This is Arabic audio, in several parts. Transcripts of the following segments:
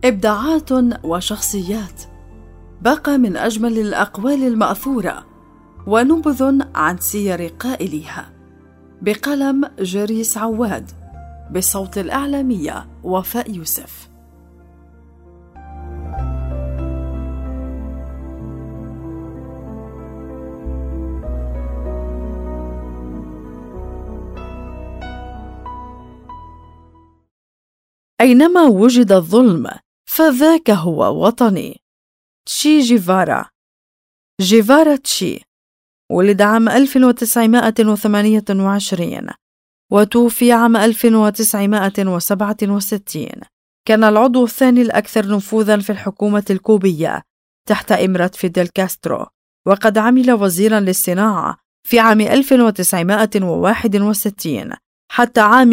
إبداعات وشخصيات، باقة من أجمل الأقوال المأثورة ونبذ عن سير قائليها، بقلم جريس عواد، بصوت الإعلامية وفاء يوسف. أينما وجد الظلم فذاك هو وطني. تشي جيفارا. جيفارا تشي ولد عام 1928 وتوفي عام 1967. كان العضو الثاني الأكثر نفوذاً في الحكومة الكوبية تحت إمرة فيديل كاسترو، وقد عمل وزيراً للصناعة في عام 1961 حتى عام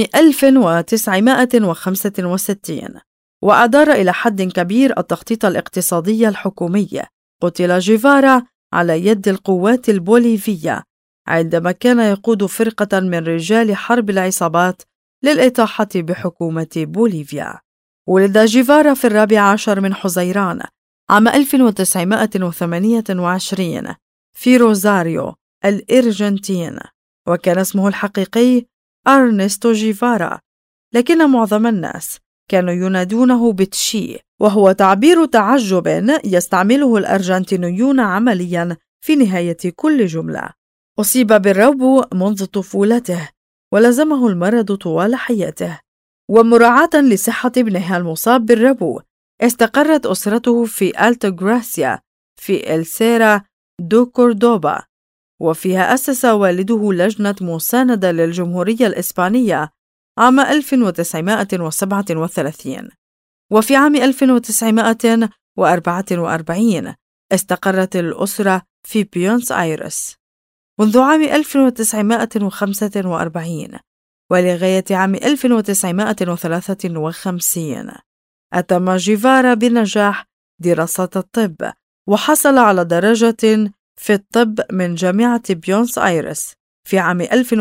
1965، وأدار إلى حد كبير التخطيط الاقتصادي الحكومي. قتل جيفارا على يد القوات البوليفية عندما كان يقود فرقة من رجال حرب العصابات للإطاحة بحكومة بوليفيا. ولد جيفارا في 14 من حزيران عام 1928 في روزاريو الأرجنتين، وكان اسمه الحقيقي أرنستو جيفارا، لكن معظم الناس كانوا ينادونه بتشي، وهو تعبير تعجب يستعمله الأرجنتينيون عملياً في نهاية كل جملة. أصيب بالربو منذ طفولته ولزمه المرض طوال حياته، ومراعاة لصحة ابنها المصاب بالربو استقرت أسرته في ألتاغراسيا في السيرا دو كوردوبا، وفيها أسس والده لجنة مساندة للجمهورية الإسبانية عام 1937. وفي عام 1944 استقرت الأسرة في بيونس آيرس. منذ عام 1945 ولغاية عام 1953 أتم جيفارا بنجاح دراسة الطب، وحصل على درجة في الطب من جامعة بيونس آيرس في عام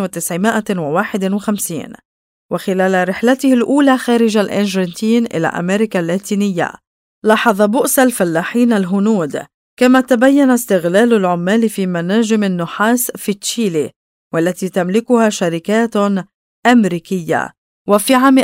1951. وخلال رحلته الأولى خارج الأرجنتين إلى أمريكا اللاتينية لاحظ بؤس الفلاحين الهنود، كما تبين استغلال العمال في مناجم النحاس في تشيلي والتي تملكها شركات أمريكية. وفي عام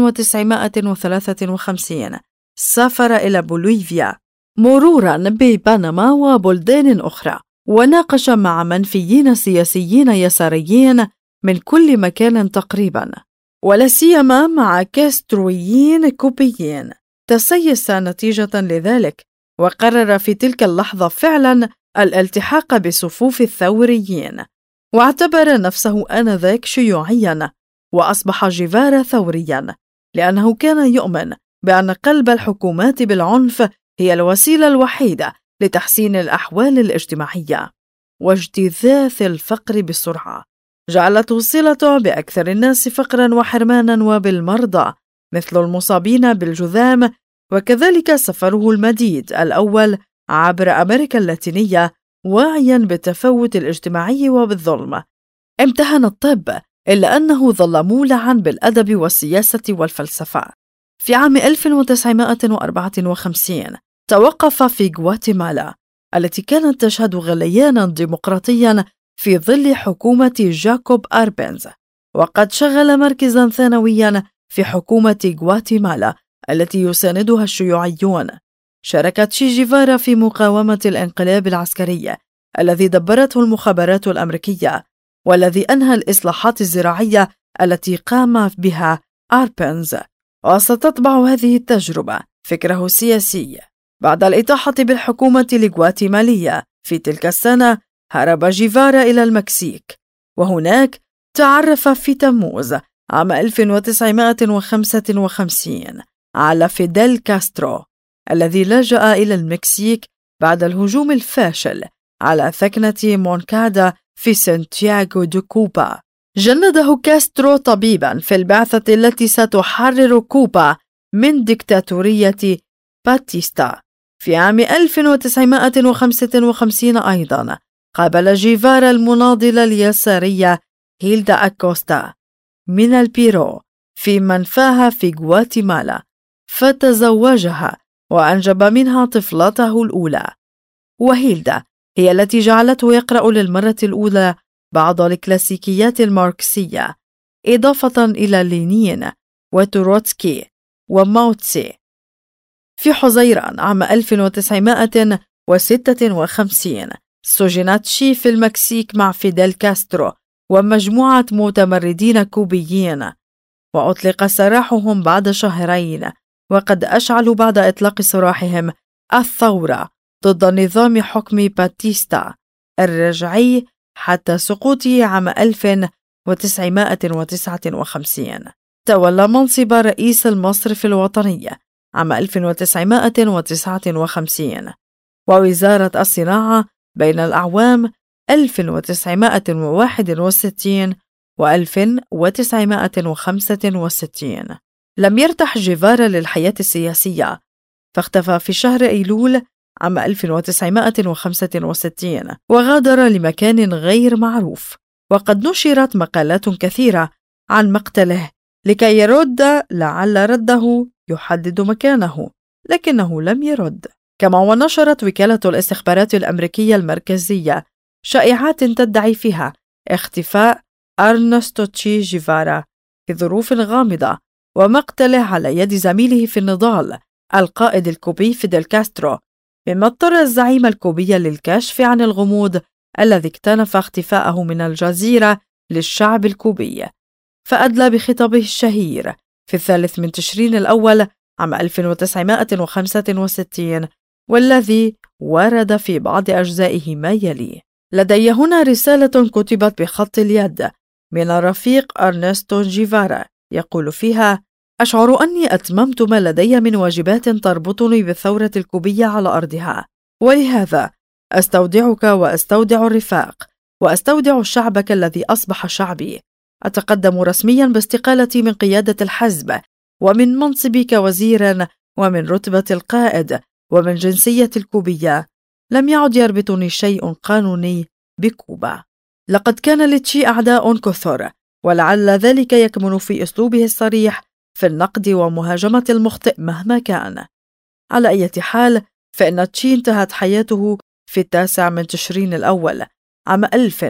1953 سافر إلى بوليفيا مروراً ببنما وبلدان أخرى، وناقش مع منفيين سياسيين يساريين من كل مكان تقريباً، ولا سيما مع كاسترويين كوبيين. تسيس نتيجة لذلك، وقرر في تلك اللحظة فعلاً الالتحاق بصفوف الثوريين، واعتبر نفسه آنذاك شيوعياً، وأصبح جيفارا ثورياً لأنه كان يؤمن بأن قلب الحكومات بالعنف هي الوسيلة الوحيدة لتحسين الأحوال الاجتماعية واجتثاث الفقر بسرعة. جعلته صلته بأكثر الناس فقراً وحرماناً وبالمرضى مثل المصابين بالجذام، وكذلك سفره المديد الأول عبر أمريكا اللاتينية واعياً بالتفاوت الاجتماعي وبالظلم. امتهن الطب إلا أنه ظل مولعاً بالأدب والسياسة والفلسفة. في عام 1954 توقف في غواتيمالا التي كانت تشهد غلياناً ديمقراطياً في ظل حكومة جاكوب أربنز، وقد شغل مركزاً ثانوياً في حكومة غواتيمالا التي يساندها الشيوعيون. شارك تشي جيفارا في مقاومة الانقلاب العسكري الذي دبرته المخابرات الأمريكية، والذي أنهى الإصلاحات الزراعية التي قام بها أربنز. وستتبع هذه التجربة فكره السياسي. بعد الإطاحة بالحكومة الغواتيمالية في تلك السنة هرب جيفارا إلى المكسيك، وهناك تعرف في تموز عام 1955 على فيديل كاسترو الذي لجأ إلى المكسيك بعد الهجوم الفاشل على ثكنة مونكادا في سانتياغو دو كوبا. جنده كاسترو طبيباً في البعثة التي ستحرر كوبا من ديكتاتورية باتيستا. في عام 1955 أيضاً قابل جيفارا المناضلة اليسارية هيلدا أكوستا من البيرو في منفاها في غواتيمالا، فتزوجها وأنجب منها طفلته الأولى، وهيلدا هي التي جعلته يقرأ للمرة الأولى بعض الكلاسيكيات الماركسية، إضافة إلى لينين وتروتسكي وماوتسي. في حزيران عام 1956 سجن تشي في المكسيك مع فيديل كاسترو ومجموعة متمردين كوبيين، وأطلق سراحهم بعد شهرين، وقد أشعلوا بعد إطلاق سراحهم الثورة ضد نظام حكم باتيستا الرجعي حتى سقوطه عام 1959. تولى منصب رئيس المصرف الوطني عام 1959 ووزارة الصناعة بين الأعوام 1961 و 1965. لم يرتح جيفارا للحياة السياسية، فاختفى في شهر أيلول عام 1965 وغادر لمكان غير معروف، وقد نشرت مقالات كثيرة عن مقتله لكي يرد لعل رده يحدد مكانه، لكنه لم يرد. كما ونشرت وكالة الاستخبارات الأمريكية المركزية شائعات تدعي فيها اختفاء أرنستو تشي جيفارا في ظروف غامضة ومقتله على يد زميله في النضال القائد الكوبي فيديل كاسترو، مما اضطر الزعيم الكوبي للكشف عن الغموض الذي اكتنف اختفاءه من الجزيرة للشعب الكوبي، فأدلى بخطابه الشهير في 3 تشرين الأول عام 1965 والذي ورد في بعض أجزائه ما يلي: لدي هنا رسالة كتبت بخط اليد من الرفيق أرنستو جيفارا يقول فيها: أشعر أني أتممت ما لدي من واجبات تربطني بالثورة الكوبية على أرضها، ولهذا أستودعك وأستودع الرفاق وأستودع شعبك الذي أصبح شعبي. أتقدم رسميا باستقالتي من قيادة الحزب ومن منصبي كوزير ومن رتبة القائد ومن جنسية الكوبية. لم يعد يربطني شيء قانوني بكوبا. لقد كان لتشي أعداء كثر، ولعل ذلك يكمن في أسلوبه الصريح في النقد ومهاجمة المخطئ مهما كان. على أي حال، فإن تشي انتهت حياته في 9 تشرين الأول عام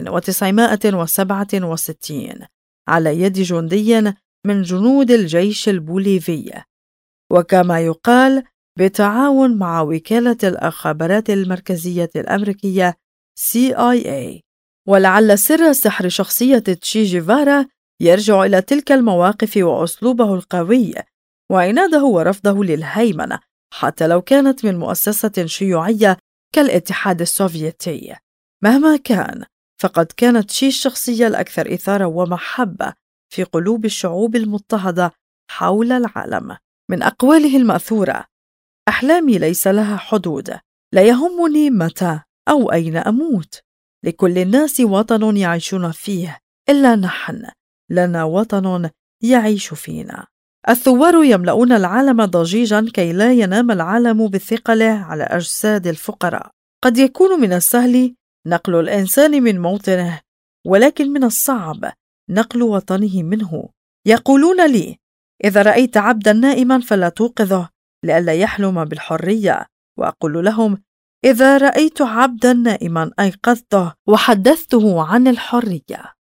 1967 على يد جندي من جنود الجيش البوليفي، وكما يقال بالتعاون مع وكالة الإخبارات المركزية الأمريكية CIA. ولعل سر سحر شخصية تشي جيفارا يرجع إلى تلك المواقف وأسلوبه القوي وعناده ورفضه للهيمنة حتى لو كانت من مؤسسة شيوعية كالاتحاد السوفيتي. مهما كان، فقد كانت تشي الشخصية الأكثر إثارة ومحبة في قلوب الشعوب المضطهدة حول العالم. من أقواله المأثورة: أحلامي ليس لها حدود، لا يهمني متى أو أين أموت، لكل الناس وطن يعيشون فيه، إلا نحن لنا وطن يعيش فينا. الثوار يملؤون العالم ضجيجا كي لا ينام العالم بالثقل على أجساد الفقراء. قد يكون من السهل نقل الإنسان من موطنه، ولكن من الصعب نقل وطنه منه. يقولون لي: إذا رأيت عبدا نائما فلا توقظه لئلا يحلم بالحرية. وأقول لهم: إذا رأيت عبدا نائما أيقظته وحدثته عن الحرية.